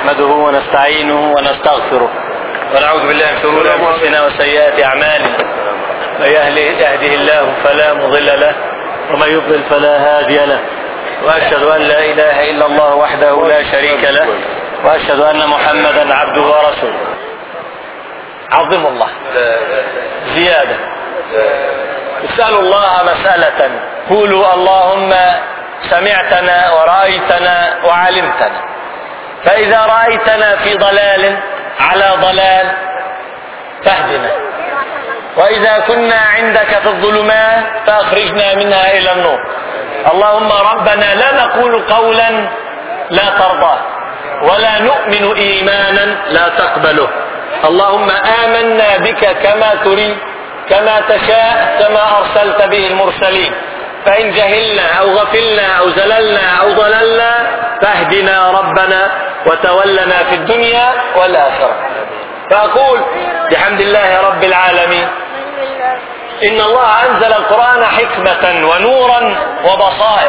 نحمده ونستعينه ونستغفره ونعوذ بالله من شرور أنفسنا وسيئات أعمالنا. من يهده الله فلا مضل له ومن يضلل فلا هادي له، وأشهد أن لا إله إلا الله وحده لا شريك له، وأشهد أن محمدا عبده ورسوله. عظموا الله زيادة. اسألوا الله مسألة، قولوا اللهم سمعتنا ورأيتنا وعلمتنا، فإذا رأيتنا في ضلال على ضلال فاهدنا، وإذا كنا عندك في الظلمات فأخرجنا منها إلى النور. اللهم ربنا لا نقول قولا لا ترضاه، ولا نؤمن إيمانا لا تقبله. اللهم آمنا بك كما تريد كما تشاء كما أرسلت به المرسلين، فإن جهلنا أو غفلنا أو زللنا أو ضللنا فاهدنا ربنا وتولنا في الدنيا والآخرة. فأقول بحمد الله رب العالمين إن الله أنزل القرآن حكمة ونورا وبصائر،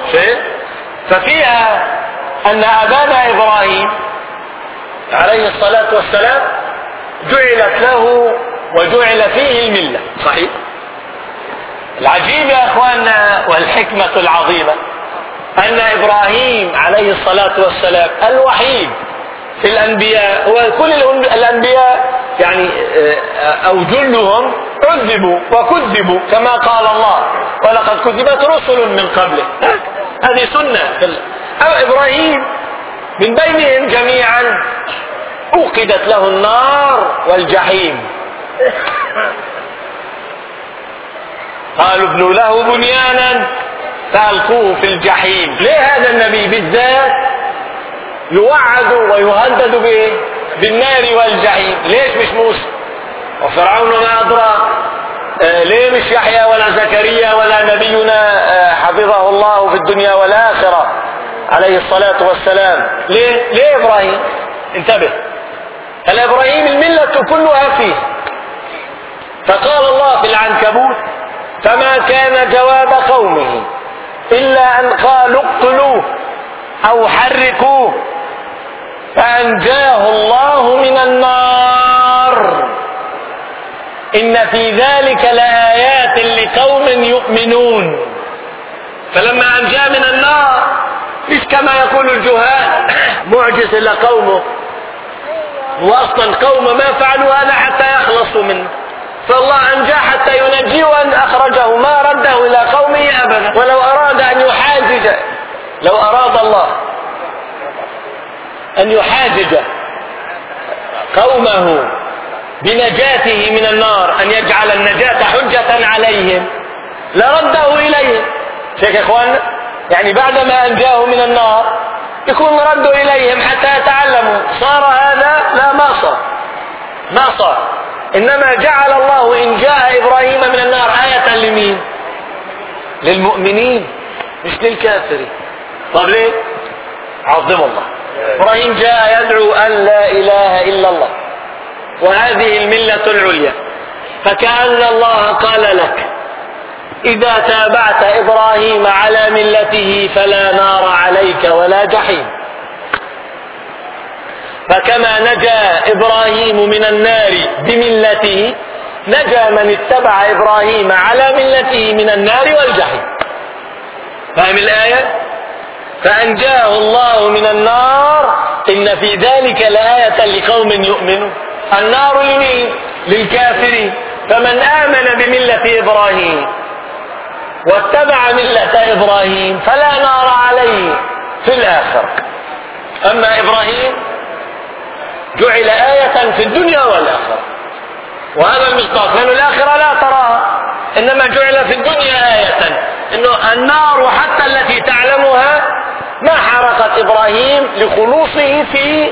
ففيها أن أبانا إبراهيم عليه الصلاة والسلام جعلت له وجعل فيه الملة. صحيح. العجيب يا أخواننا والحكمة العظيمة أن إبراهيم عليه الصلاة والسلام الوحيد في الأنبياء، وكل الأنبياء يعني أو جلهم عذبوا وكذبوا كما قال الله ولقد كذبت رسل من قبله. هذه سنة. أو إبراهيم من بينهم جميعا أوقدت له النار والجحيم. قالوا ابنوا له بنيانا فألقوه في الجحيم. ليه هذا النبي بالذات يوعد ويهدد بالنار والجحيم؟ ليش مش موسى وفرعون ما أدرى؟ ليه مش يحيى ولا زكريا ولا نبينا حفظه الله في الدنيا والآخرة عليه الصلاة والسلام؟ ليه إبراهيم؟ انتبه، الإبراهيم الملة كلها فيه. فقال الله في العنكبوت فما كان جواب قومه إلا أن قالوا اقتلوه أو حرقوه فأنجاه الله من النار إن في ذلك لآيات لقوم يؤمنون. فلما أنجاه من النار مش كما يقول الجهال معجز إلا قومه، وأصلا قوم ما فعلوا هذا حتى يخلصوا منه، فالله أنجاه حتى ينجيه وأن أخرجه، ما رده إلى قومه أبدا. ولو أراد أن يحاجج، لو أراد الله أن يحاجج قومه بنجاته من النار، أن يجعل النجاة حجة عليهم لرده إليهم. شيخ إخواننا، يعني بعدما أنجاه من النار يكون رده إليهم حتى يتعلموا. صار هذا؟ لا، ما صار. إنما جعل الله إن جاء إبراهيم من النار آية لمين؟ للمؤمنين مش للكافرين. طب ليه؟ عظم الله. إبراهيم جاء يدعو أن لا إله إلا الله وهذه الملة العليا، فكأن الله قال لك إذا تابعت إبراهيم على ملته فلا نار عليك ولا جحيم. فكما نجا إبراهيم من النار بملته نجا من اتبع إبراهيم على ملته من النار والجحيم. فهم الآية؟ فأنجاه الله من النار إن في ذلك لآية لقوم يؤمنون. النار لمين؟ للكافرين. فمن آمن بملة إبراهيم واتبع ملة إبراهيم فلا نار عليه في الآخرة. أما إبراهيم جعل آية في الدنيا والآخرة، وهذا المصداق، لأن الآخرة لا تراها، إنما جعل في الدنيا آية، إنه النار حتى التي تعلمها ما حرقت إبراهيم لخلوصه في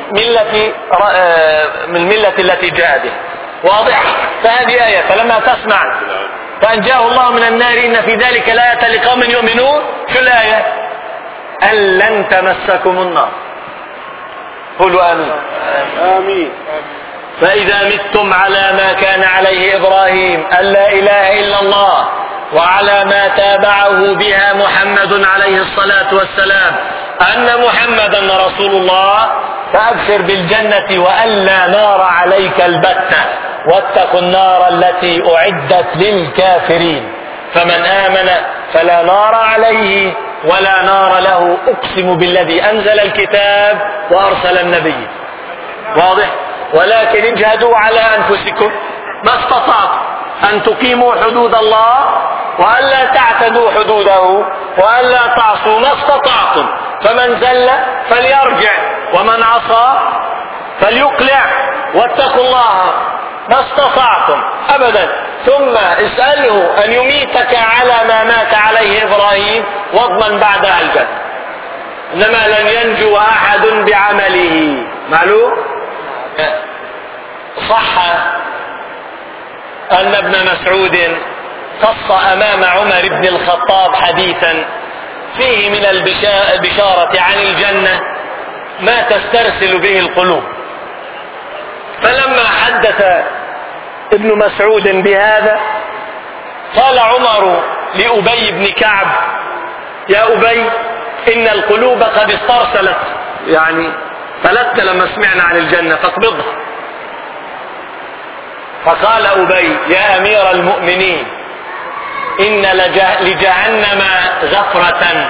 من الملة التي جاء بها. واضح؟ فهذه آية. فلما تسمع فأنجاه الله من النار إن في ذلك لآية لقوم يؤمنون، شو الآية؟ أن لن تمسكم النار. قولوا آمين. آمين. فإذا متم على ما كان عليه إبراهيم أن لا إله إلا الله وعلى ما تابعه بها محمد عليه الصلاة والسلام أن محمدا رسول الله فأبشر بالجنة وألا نار عليك البتة، واتقوا النار التي أعدت للكافرين. فمن آمن فلا نار عليه ولا نار له، أقسم بالذي أنزل الكتاب وأرسل النبي. واضح؟ ولكن اجهدوا على أنفسكم ما استطعتم أن تقيموا حدود الله وألا تعتدوا حدوده وألا تعصوا ما استطعتم. فمن زل فليرجع ومن عصى فليقلع، واتقوا الله ما استطعتم أبدا. ثم اسأله أن يميتك على ما مات عليه إبراهيم واضمن بعدها الجنة. إنما لن ينجو أحد بعمله. معلوم؟ صح أن ابن مسعود قص أمام عمر بن الخطاب حديثا فيه من البشارة عن الجنة ما تسترسل به القلوب. فلما حدث ابن مسعود بهذا قال عمر لأبي بن كعب: يا أبي، إن القلوب قد استرسلت، يعني فلت لما سمعنا عن الجنة فاقبضها. فقال أبي: يا أمير المؤمنين، إن لجهنم غفرة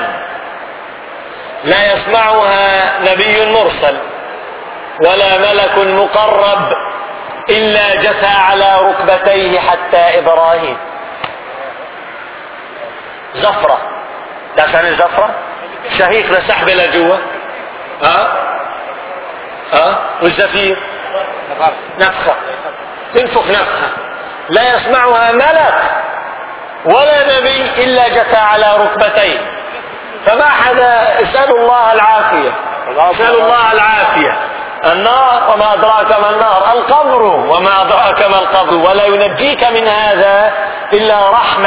لا يسمعها نبي مرسل ولا ملك مقرب إلا جثى على ركبتيه حتى إبراهيم. زفرة، ده عشان الزفرة شهيق لسحب لجوه. والزفير نفخة، تنفخ نفخة لا يسمعها ملك ولا نبي إلا جثى على ركبتيه. فما حدا. اسألوا الله العافية، اسألوا الله العافية. النار وما أدراك ما النار، القبر وما أدراك ما القبر. ولا ينجيك من هذا إلا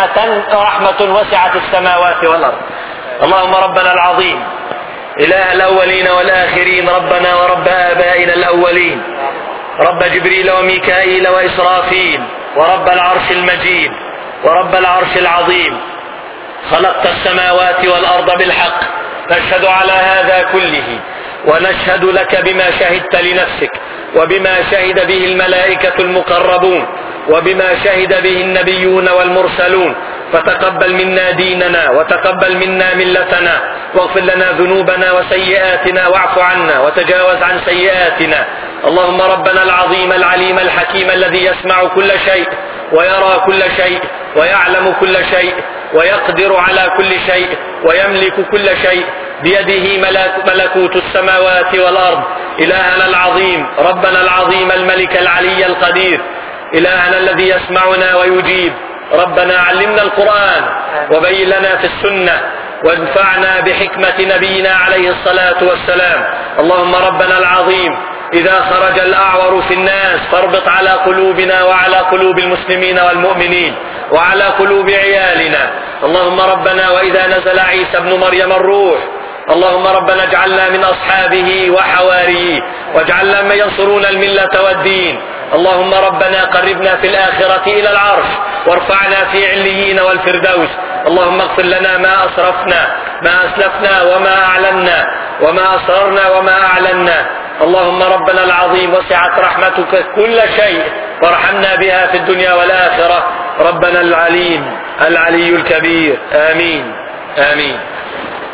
رحمة وسعت السماوات والأرض. اللهم ربنا العظيم إله الأولين والآخرين، ربنا ورب آبائنا الأولين، رب جبريل وميكائيل وإسرافيل، ورب العرش المجيد ورب العرش العظيم، خلقت السماوات والأرض بالحق. نشهد على هذا كله، ونشهد لك بما شهدت لنفسك، وبما شهد به الملائكة المقربون، وبما شهد به النبيون والمرسلون. فتقبل منا ديننا، وتقبل منا ملتنا، واغفر لنا ذنوبنا وسيئاتنا، واعف عنا وتجاوز عن سيئاتنا. اللهم ربنا العظيم العليم الحكيم الذي يسمع كل شيء ويرى كل شيء ويعلم كل شيء ويقدر على كل شيء ويملك كل شيء، بيده ملكوت السماوات والأرض. إلهنا العظيم، ربنا العظيم الملك العلي القدير، إلهنا الذي يسمعنا ويجيب. ربنا علمنا القرآن وبين لنا في السنة، وانفعنا بحكمة نبينا عليه الصلاة والسلام. اللهم ربنا العظيم، إذا خرج الأعور في الناس فاربط على قلوبنا وعلى قلوب المسلمين والمؤمنين وعلى قلوب عيالنا. اللهم ربنا، وإذا نزل عيسى ابن مريم الروح، اللهم ربنا اجعلنا من أصحابه وحواريه، واجعلنا من ينصرون الملة والدين. اللهم ربنا قربنا في الآخرة إلى العرش، وارفعنا في عليين والفردوس. اللهم اغفر لنا ما أسرفنا، ما أسلفنا وما أعلنا، وما أسررنا وما أعلنا. اللهم ربنا العظيم، وسعت رحمتك كل شيء، وارحمنا بها في الدنيا والآخرة. ربنا العليم العلي الكبير. آمين آمين.